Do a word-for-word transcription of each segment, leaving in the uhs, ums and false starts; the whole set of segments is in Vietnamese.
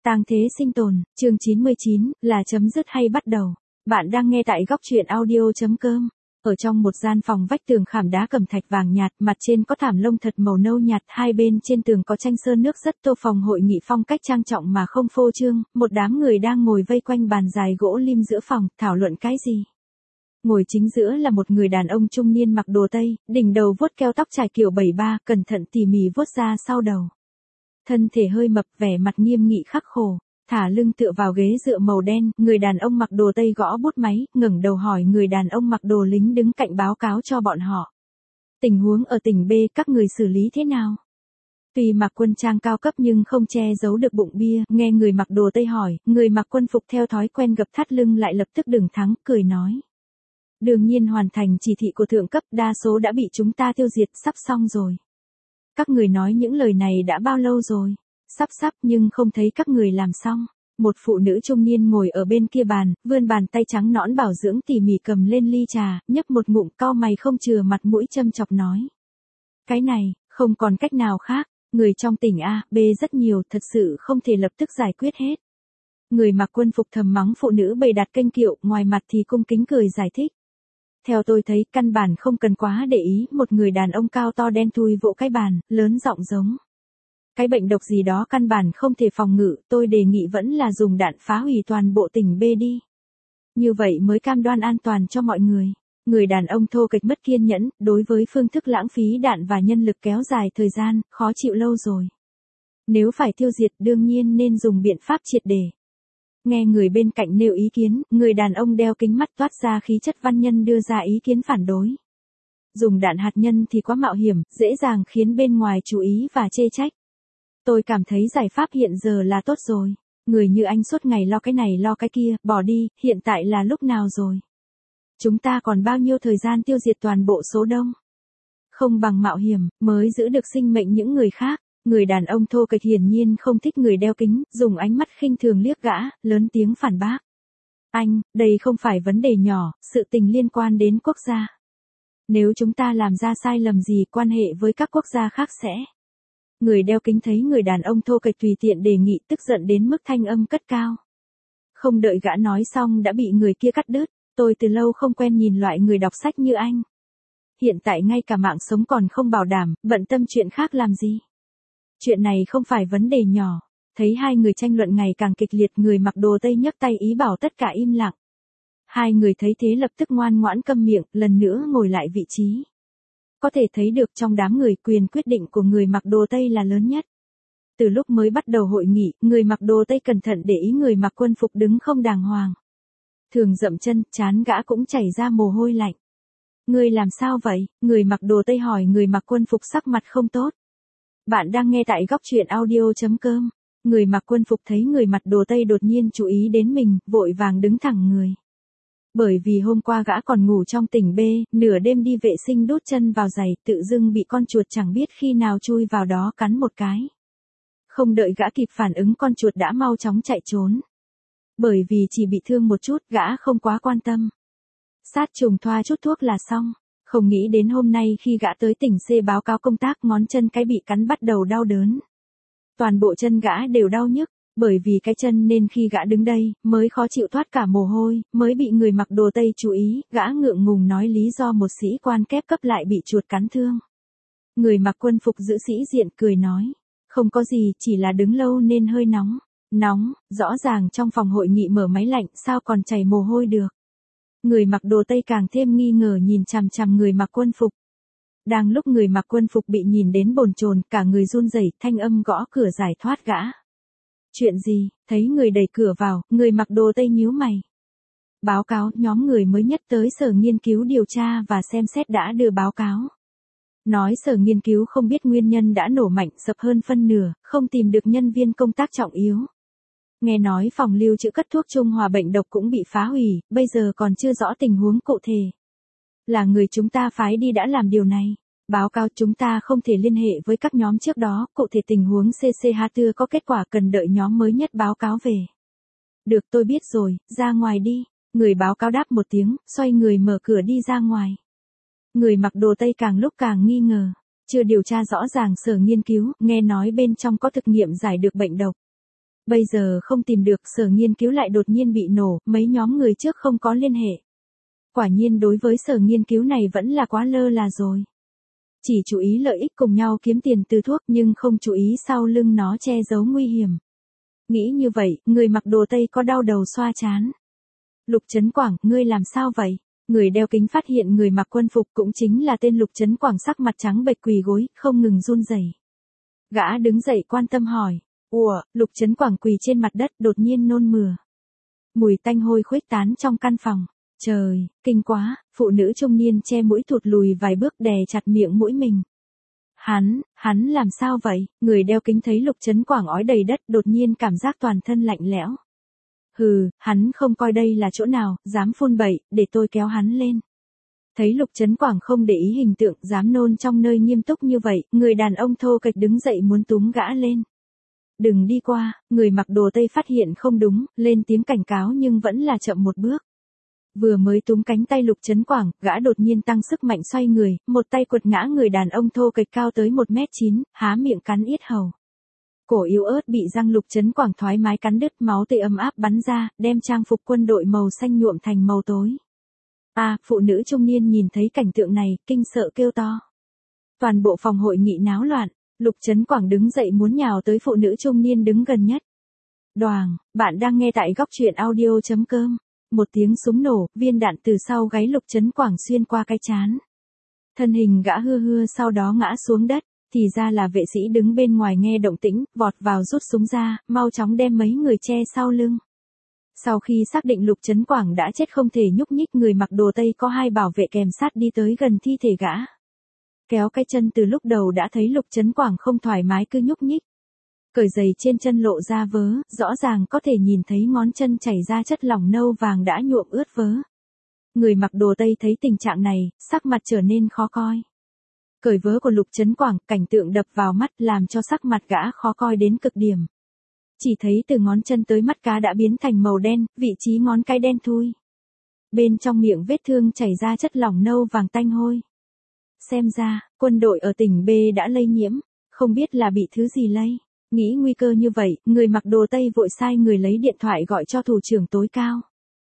Tang thế sinh tồn, chương chín mươi chín, là chấm dứt hay bắt đầu. Bạn đang nghe tại góc truyện audio chấm com. Ở trong một gian phòng vách tường khảm đá cẩm thạch vàng nhạt, mặt trên có thảm lông thật màu nâu nhạt, hai bên trên tường có tranh sơn nước rất tô, phòng hội nghị phong cách trang trọng mà không phô trương, một đám người đang ngồi vây quanh bàn dài gỗ lim giữa phòng, thảo luận cái gì. Ngồi chính giữa là một người đàn ông trung niên mặc đồ tây, đỉnh đầu vuốt keo tóc trải kiểu bảy ba, cẩn thận tỉ mỉ vuốt ra sau đầu. Thân thể hơi mập, vẻ mặt nghiêm nghị khắc khổ, thả lưng tựa vào ghế dựa màu đen, người đàn ông mặc đồ tây gõ bút máy, ngẩng đầu hỏi người đàn ông mặc đồ lính đứng cạnh báo cáo cho bọn họ. Tình huống ở tỉnh B các người xử lý thế nào? Tuy mặc quân trang cao cấp nhưng không che giấu được bụng bia, nghe người mặc đồ tây hỏi, người mặc quân phục theo thói quen gập thắt lưng lại lập tức đường thắng, cười nói. Đương nhiên hoàn thành chỉ thị của thượng cấp, đa số đã bị chúng ta tiêu diệt, sắp xong rồi. Các người nói những lời này đã bao lâu rồi? Sắp sắp nhưng không thấy các người làm xong. Một phụ nữ trung niên ngồi ở bên kia bàn, vươn bàn tay trắng nõn bảo dưỡng tỉ mỉ cầm lên ly trà, nhấp một ngụm, cau mày không chừa mặt mũi châm chọc nói. Cái này, không còn cách nào khác, người trong tỉnh A, B rất nhiều, thật sự không thể lập tức giải quyết hết. Người mặc quân phục thầm mắng phụ nữ bày đặt kênh kiệu, ngoài mặt thì cung kính cười giải thích. Theo tôi thấy, căn bản không cần quá để ý, một người đàn ông cao to đen thui vỗ cái bàn, lớn giọng giống. Cái bệnh độc gì đó căn bản không thể phòng ngự, tôi đề nghị vẫn là dùng đạn phá hủy toàn bộ tỉnh B đi. Như vậy mới cam đoan an toàn cho mọi người. Người đàn ông thô kệch mất kiên nhẫn, đối với phương thức lãng phí đạn và nhân lực kéo dài thời gian, khó chịu lâu rồi. Nếu phải tiêu diệt đương nhiên nên dùng biện pháp triệt để. Nghe người bên cạnh nêu ý kiến, người đàn ông đeo kính mắt toát ra khí chất văn nhân đưa ra ý kiến phản đối. Dùng đạn hạt nhân thì quá mạo hiểm, dễ dàng khiến bên ngoài chú ý và chê trách. Tôi cảm thấy giải pháp hiện giờ là tốt rồi. Người như anh suốt ngày lo cái này lo cái kia, bỏ đi, hiện tại là lúc nào rồi? Chúng ta còn bao nhiêu thời gian tiêu diệt toàn bộ số đông? Không bằng mạo hiểm, mới giữ được sinh mệnh những người khác. Người đàn ông thô kệch hiển nhiên không thích người đeo kính, dùng ánh mắt khinh thường liếc gã, lớn tiếng phản bác. Anh, đây không phải vấn đề nhỏ, sự tình liên quan đến quốc gia. Nếu chúng ta làm ra sai lầm gì, quan hệ với các quốc gia khác sẽ. Người đeo kính thấy người đàn ông thô kệch tùy tiện đề nghị, tức giận đến mức thanh âm cất cao. Không đợi gã nói xong đã bị người kia cắt đứt, tôi từ lâu không quen nhìn loại người đọc sách như anh. Hiện tại ngay cả mạng sống còn không bảo đảm, bận tâm chuyện khác làm gì? Chuyện này không phải vấn đề nhỏ. Thấy hai người tranh luận ngày càng kịch liệt, người mặc đồ tây nhấc tay ý bảo tất cả im lặng. Hai người thấy thế lập tức ngoan ngoãn câm miệng, lần nữa ngồi lại vị trí. Có thể thấy được trong đám người, quyền quyết định của người mặc đồ tây là lớn nhất. Từ lúc mới bắt đầu hội nghị, người mặc đồ tây cẩn thận để ý người mặc quân phục đứng không đàng hoàng. Thường dậm chân, trán gã cũng chảy ra mồ hôi lạnh. Người làm sao vậy? Người mặc đồ tây hỏi người mặc quân phục sắc mặt không tốt. Bạn đang nghe tại góc truyện audio chấm com. Người mặc quân phục thấy người mặc đồ tây đột nhiên chú ý đến mình, vội vàng đứng thẳng người. Bởi vì hôm qua gã còn ngủ trong tỉnh B, nửa đêm đi vệ sinh đút chân vào giày, tự dưng bị con chuột chẳng biết khi nào chui vào đó cắn một cái. Không đợi gã kịp phản ứng, con chuột đã mau chóng chạy trốn. Bởi vì chỉ bị thương một chút, gã không quá quan tâm. Sát trùng thoa chút thuốc là xong. Không nghĩ đến hôm nay khi gã tới tỉnh C báo cáo công tác, ngón chân cái bị cắn bắt đầu đau đớn. Toàn bộ chân gã đều đau nhức, bởi vì cái chân nên khi gã đứng đây, mới khó chịu thoát cả mồ hôi, mới bị người mặc đồ tây chú ý, gã ngượng ngùng nói lý do một sĩ quan kép cấp lại bị chuột cắn thương. Người mặc quân phục giữ sĩ diện cười nói, không có gì, chỉ là đứng lâu nên hơi nóng. Nóng, rõ ràng trong phòng hội nghị mở máy lạnh, sao còn chảy mồ hôi được. Người mặc đồ tây càng thêm nghi ngờ nhìn chằm chằm người mặc quân phục. Đang lúc người mặc quân phục bị nhìn đến bồn chồn, cả người run rẩy, thanh âm gõ cửa giải thoát gã. Chuyện gì? Thấy người đẩy cửa vào, người mặc đồ tây nhíu mày. Báo cáo, nhóm người mới nhất tới sở nghiên cứu điều tra và xem xét đã đưa báo cáo. Nói sở nghiên cứu không biết nguyên nhân đã nổ mạnh, sập hơn phân nửa, không tìm được nhân viên công tác trọng yếu. Nghe nói phòng lưu trữ cất thuốc trung hòa bệnh độc cũng bị phá hủy, bây giờ còn chưa rõ tình huống cụ thể. Là người chúng ta phái đi đã làm điều này. Báo cáo chúng ta không thể liên hệ với các nhóm trước đó, cụ thể tình huống xê xê hát chưa có kết quả, cần đợi nhóm mới nhất báo cáo về. Được, tôi biết rồi, ra ngoài đi. Người báo cáo đáp một tiếng, xoay người mở cửa đi ra ngoài. Người mặc đồ tây càng lúc càng nghi ngờ. Chưa điều tra rõ ràng sở nghiên cứu, nghe nói bên trong có thực nghiệm giải được bệnh độc. Bây giờ không tìm được, sở nghiên cứu lại đột nhiên bị nổ, mấy nhóm người trước không có liên hệ. Quả nhiên đối với sở nghiên cứu này vẫn là quá lơ là rồi. Chỉ chú ý lợi ích cùng nhau kiếm tiền từ thuốc nhưng không chú ý sau lưng nó che giấu nguy hiểm. Nghĩ như vậy, người mặc đồ Tây có đau đầu xoa chán. Lục Trấn Quảng, ngươi làm sao vậy? Người đeo kính phát hiện người mặc quân phục cũng chính là tên Lục Trấn Quảng, sắc mặt trắng bệch quỳ gối, không ngừng run rẩy. Gã đứng dậy quan tâm hỏi. Ủa, Lục Trấn Quảng quỳ trên mặt đất đột nhiên nôn mửa. Mùi tanh hôi khuếch tán trong căn phòng. Trời, kinh quá, phụ nữ trung niên che mũi thụt lùi vài bước đè chặt miệng mũi mình. Hắn, hắn làm sao vậy? Người đeo kính thấy Lục Trấn Quảng ói đầy đất đột nhiên cảm giác toàn thân lạnh lẽo. Hừ, hắn không coi đây là chỗ nào, dám phun bậy, để tôi kéo hắn lên. Thấy Lục Trấn Quảng không để ý hình tượng dám nôn trong nơi nghiêm túc như vậy, người đàn ông thô kệch đứng dậy muốn túm gã lên. Đừng đi qua, người mặc đồ Tây phát hiện không đúng, lên tiếng cảnh cáo nhưng vẫn là chậm một bước. Vừa mới túm cánh tay Lục Trấn Quảng, gã đột nhiên tăng sức mạnh xoay người, một tay quật ngã người đàn ông thô kệch cao tới một mét chín, há miệng cắn yết hầu. Cổ yếu ớt bị răng Lục Trấn Quảng thoải mái cắn đứt, máu tươi ấm áp bắn ra, đem trang phục quân đội màu xanh nhuộm thành màu tối. À, phụ nữ trung niên nhìn thấy cảnh tượng này, kinh sợ kêu to. Toàn bộ phòng hội nghị náo loạn, Lục Trấn Quảng đứng dậy muốn nhào tới phụ nữ trung niên đứng gần nhất. Đoàng, bạn đang nghe tại góc truyện audio chấm com. Một tiếng súng nổ, viên đạn từ sau gáy Lục Trấn Quảng xuyên qua cái trán. Thân hình gã hư hư sau đó ngã xuống đất, thì ra là vệ sĩ đứng bên ngoài nghe động tĩnh, vọt vào rút súng ra, mau chóng đem mấy người che sau lưng. Sau khi xác định Lục Trấn Quảng đã chết không thể nhúc nhích, người mặc đồ Tây có hai bảo vệ kèm sát đi tới gần thi thể gã. Kéo cái chân từ lúc đầu đã thấy Lục Trấn Quảng không thoải mái cứ nhúc nhích. Cởi giày trên chân lộ ra vớ, rõ ràng có thể nhìn thấy ngón chân chảy ra chất lỏng nâu vàng đã nhuộm ướt vớ. Người mặc đồ Tây thấy tình trạng này, sắc mặt trở nên khó coi. Cởi vớ của Lục Trấn Quảng, cảnh tượng đập vào mắt làm cho sắc mặt gã khó coi đến cực điểm. Chỉ thấy từ ngón chân tới mắt cá đã biến thành màu đen, vị trí ngón cái đen thui. Bên trong miệng vết thương chảy ra chất lỏng nâu vàng tanh hôi. Xem ra, quân đội ở tỉnh B đã lây nhiễm, không biết là bị thứ gì lây. Nghĩ nguy cơ như vậy, người mặc đồ Tây vội sai người lấy điện thoại gọi cho thủ trưởng tối cao.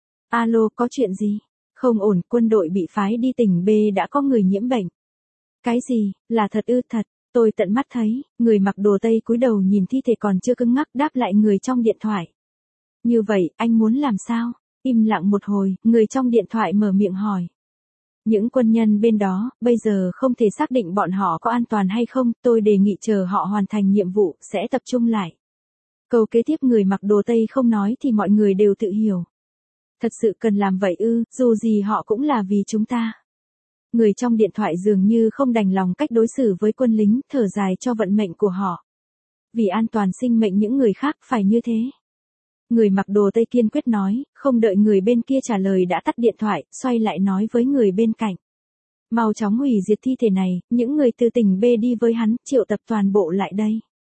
Alo, có chuyện gì? Không ổn, quân đội bị phái đi tỉnh B đã có người nhiễm bệnh. Cái gì, là thật ư? Thật, tôi tận mắt thấy, người mặc đồ Tây cúi đầu nhìn thi thể còn chưa cứng ngắc đáp lại người trong điện thoại. Như vậy, anh muốn làm sao? Im lặng một hồi, người trong điện thoại mở miệng hỏi. Những quân nhân bên đó, bây giờ không thể xác định bọn họ có an toàn hay không, tôi đề nghị chờ họ hoàn thành nhiệm vụ, sẽ tập trung lại. Câu kế tiếp người mặc đồ Tây không nói thì mọi người đều tự hiểu. Thật sự cần làm vậy ư, dù gì họ cũng là vì chúng ta. Người trong điện thoại dường như không đành lòng cách đối xử với quân lính, thở dài cho vận mệnh của họ. Vì an toàn sinh mệnh những người khác phải như thế. Người mặc đồ Tây kiên quyết nói, không đợi người bên kia trả lời đã tắt điện thoại, xoay lại nói với người bên cạnh. Mau chóng hủy diệt thi thể này, những người từ tỉnh B đi với hắn, triệu tập toàn bộ lại đây.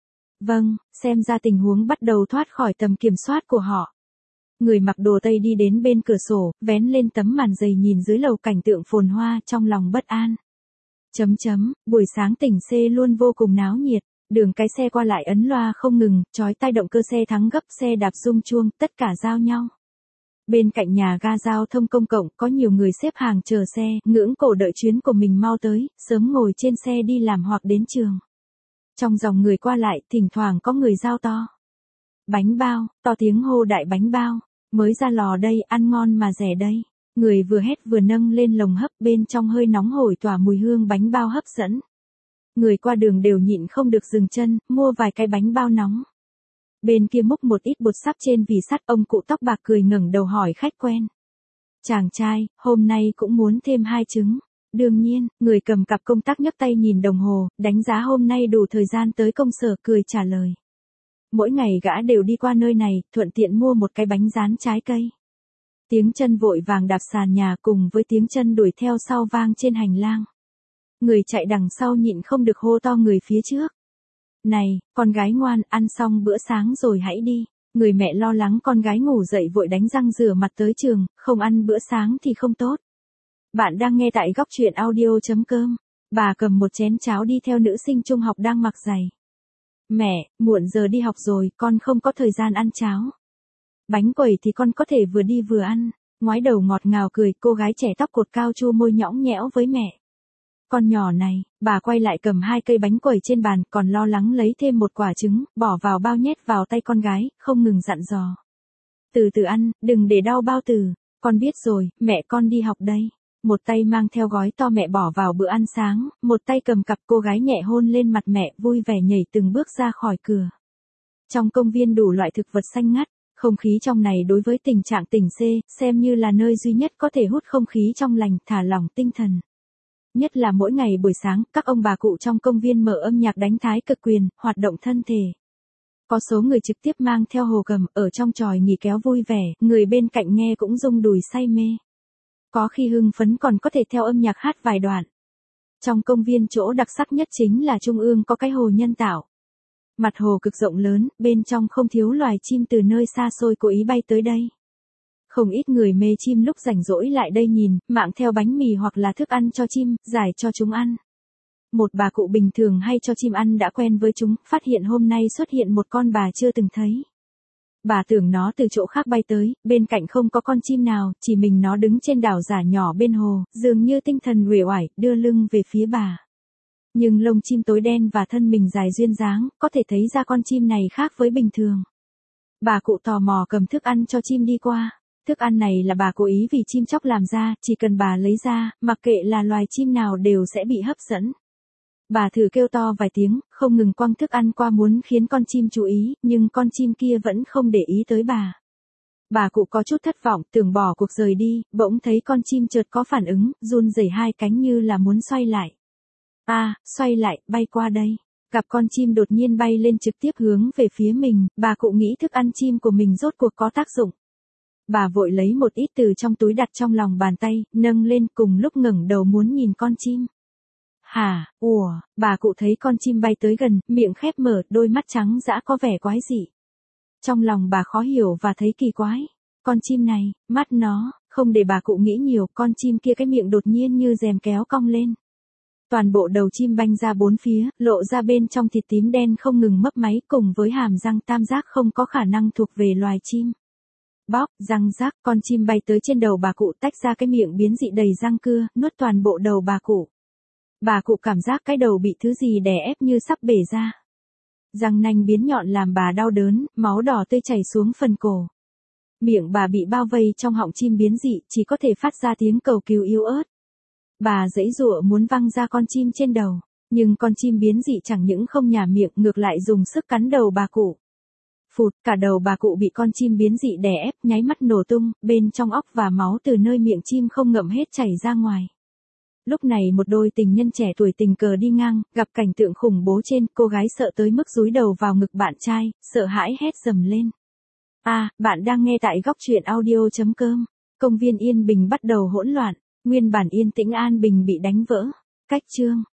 Vâng, xem ra tình huống bắt đầu thoát khỏi tầm kiểm soát của họ. Người mặc đồ Tây đi đến bên cửa sổ, vén lên tấm màn dày nhìn dưới lầu cảnh tượng phồn hoa trong lòng bất an. Chấm chấm, buổi sáng tỉnh C luôn vô cùng náo nhiệt. Đường cái xe qua lại ấn loa không ngừng, chói tai động cơ xe thắng gấp, xe đạp rung chuông, tất cả giao nhau. Bên cạnh nhà ga giao thông công cộng có nhiều người xếp hàng chờ xe, ngưỡng cổ đợi chuyến của mình mau tới, sớm ngồi trên xe đi làm hoặc đến trường. Trong dòng người qua lại, thỉnh thoảng có người giao to. Bánh bao, to tiếng hô đại bánh bao, mới ra lò đây, ăn ngon mà rẻ đây. Người vừa hét vừa nâng lên lồng hấp, bên trong hơi nóng hổi tỏa mùi hương bánh bao hấp dẫn. Người qua đường đều nhịn không được dừng chân, mua vài cái bánh bao nóng. Bên kia múc một ít bột sắp trên vì sắt, ông cụ tóc bạc cười ngẩng đầu hỏi khách quen. Chàng trai, hôm nay cũng muốn thêm hai trứng. Đương nhiên, người cầm cặp công tác nhấc tay nhìn đồng hồ, đánh giá hôm nay đủ thời gian tới công sở, cười trả lời. Mỗi ngày gã đều đi qua nơi này, thuận tiện mua một cái bánh rán trái cây. Tiếng chân vội vàng đạp sàn nhà cùng với tiếng chân đuổi theo sau vang trên hành lang. Người chạy đằng sau nhịn không được hô to người phía trước. Này, con gái ngoan, ăn xong bữa sáng rồi hãy đi. Người mẹ lo lắng con gái ngủ dậy vội đánh răng rửa mặt tới trường, không ăn bữa sáng thì không tốt. Bạn đang nghe tại góc truyện audio chấm com. Bà cầm một chén cháo đi theo nữ sinh trung học đang mặc giày. Mẹ, muộn giờ đi học rồi, con không có thời gian ăn cháo. Bánh quẩy thì con có thể vừa đi vừa ăn. Ngoái đầu ngọt ngào cười, cô gái trẻ tóc cột cao chu môi nhõng nhẽo với mẹ. Con nhỏ này, bà quay lại cầm hai cây bánh quẩy trên bàn, còn lo lắng lấy thêm một quả trứng, bỏ vào bao nhét vào tay con gái, không ngừng dặn dò. Từ từ ăn, đừng để đau bao tử. Con biết rồi, mẹ con đi học đây. Một tay mang theo gói to mẹ bỏ vào bữa ăn sáng, một tay cầm cặp, cô gái nhẹ hôn lên mặt mẹ, vui vẻ nhảy từng bước ra khỏi cửa. Trong công viên đủ loại thực vật xanh ngắt, không khí trong này đối với tình trạng tỉnh C, xem như là nơi duy nhất có thể hút không khí trong lành, thả lỏng tinh thần. Nhất là mỗi ngày buổi sáng, các ông bà cụ trong công viên mở âm nhạc đánh thái cực quyền, hoạt động thân thể. Có số người trực tiếp mang theo hồ cầm, ở trong tròi nghỉ kéo vui vẻ, người bên cạnh nghe cũng rung đùi say mê. Có khi hưng phấn còn có thể theo âm nhạc hát vài đoạn. Trong công viên chỗ đặc sắc nhất chính là trung ương có cái hồ nhân tạo. Mặt hồ cực rộng lớn, bên trong không thiếu loài chim từ nơi xa xôi cố ý bay tới đây. Không ít người mê chim lúc rảnh rỗi lại đây nhìn, mạng theo bánh mì hoặc là thức ăn cho chim, giải cho chúng ăn. Một bà cụ bình thường hay cho chim ăn đã quen với chúng, phát hiện hôm nay xuất hiện một con bà chưa từng thấy. Bà tưởng nó từ chỗ khác bay tới, bên cạnh không có con chim nào, chỉ mình nó đứng trên đảo giả nhỏ bên hồ, dường như tinh thần uể oải, đưa lưng về phía bà. Nhưng lông chim tối đen và thân mình dài duyên dáng, có thể thấy ra con chim này khác với bình thường. Bà cụ tò mò cầm thức ăn cho chim đi qua. Thức ăn này là bà cố ý vì chim chóc làm ra, chỉ cần bà lấy ra, mặc kệ là loài chim nào đều sẽ bị hấp dẫn. Bà thử kêu to vài tiếng, không ngừng quăng thức ăn qua muốn khiến con chim chú ý, nhưng con chim kia vẫn không để ý tới bà. Bà cụ có chút thất vọng, tưởng bỏ cuộc rời đi, bỗng thấy con chim chợt có phản ứng, run rẩy hai cánh như là muốn xoay lại. À, xoay lại, bay qua đây. Cặp con chim đột nhiên bay lên trực tiếp hướng về phía mình, bà cụ nghĩ thức ăn chim của mình rốt cuộc có tác dụng. Bà vội lấy một ít từ trong túi đặt trong lòng bàn tay, nâng lên cùng lúc ngẩng đầu muốn nhìn con chim. Hả, ủa, bà cụ thấy con chim bay tới gần, miệng khép mở, đôi mắt trắng dã có vẻ quái dị. Trong lòng bà khó hiểu và thấy kỳ quái. Con chim này, mắt nó, không để bà cụ nghĩ nhiều, con chim kia cái miệng đột nhiên như rèm kéo cong lên. Toàn bộ đầu chim banh ra bốn phía, lộ ra bên trong thịt tím đen không ngừng mấp máy cùng với hàm răng tam giác không có khả năng thuộc về loài chim. Bóp, răng rác, con chim bay tới trên đầu bà cụ tách ra cái miệng biến dị đầy răng cưa, nuốt toàn bộ đầu bà cụ. Bà cụ cảm giác cái đầu bị thứ gì đè ép như sắp bể ra. Răng nanh biến nhọn làm bà đau đớn, máu đỏ tươi chảy xuống phần cổ. Miệng bà bị bao vây trong họng chim biến dị, chỉ có thể phát ra tiếng cầu cứu yếu ớt. Bà giãy giụa muốn văng ra con chim trên đầu, nhưng con chim biến dị chẳng những không nhả miệng, ngược lại dùng sức cắn đầu bà cụ. Phụt, cả đầu bà cụ bị con chim biến dị đè ép, nháy mắt nổ tung, bên trong óc và máu từ nơi miệng chim không ngậm hết chảy ra ngoài. Lúc này một đôi tình nhân trẻ tuổi tình cờ đi ngang, gặp cảnh tượng khủng bố trên, cô gái sợ tới mức dúi đầu vào ngực bạn trai, sợ hãi hét dầm lên. À, bạn đang nghe tại góc truyện audio chấm com. Công viên yên bình bắt đầu hỗn loạn, nguyên bản yên tĩnh an bình bị đánh vỡ. Cách chương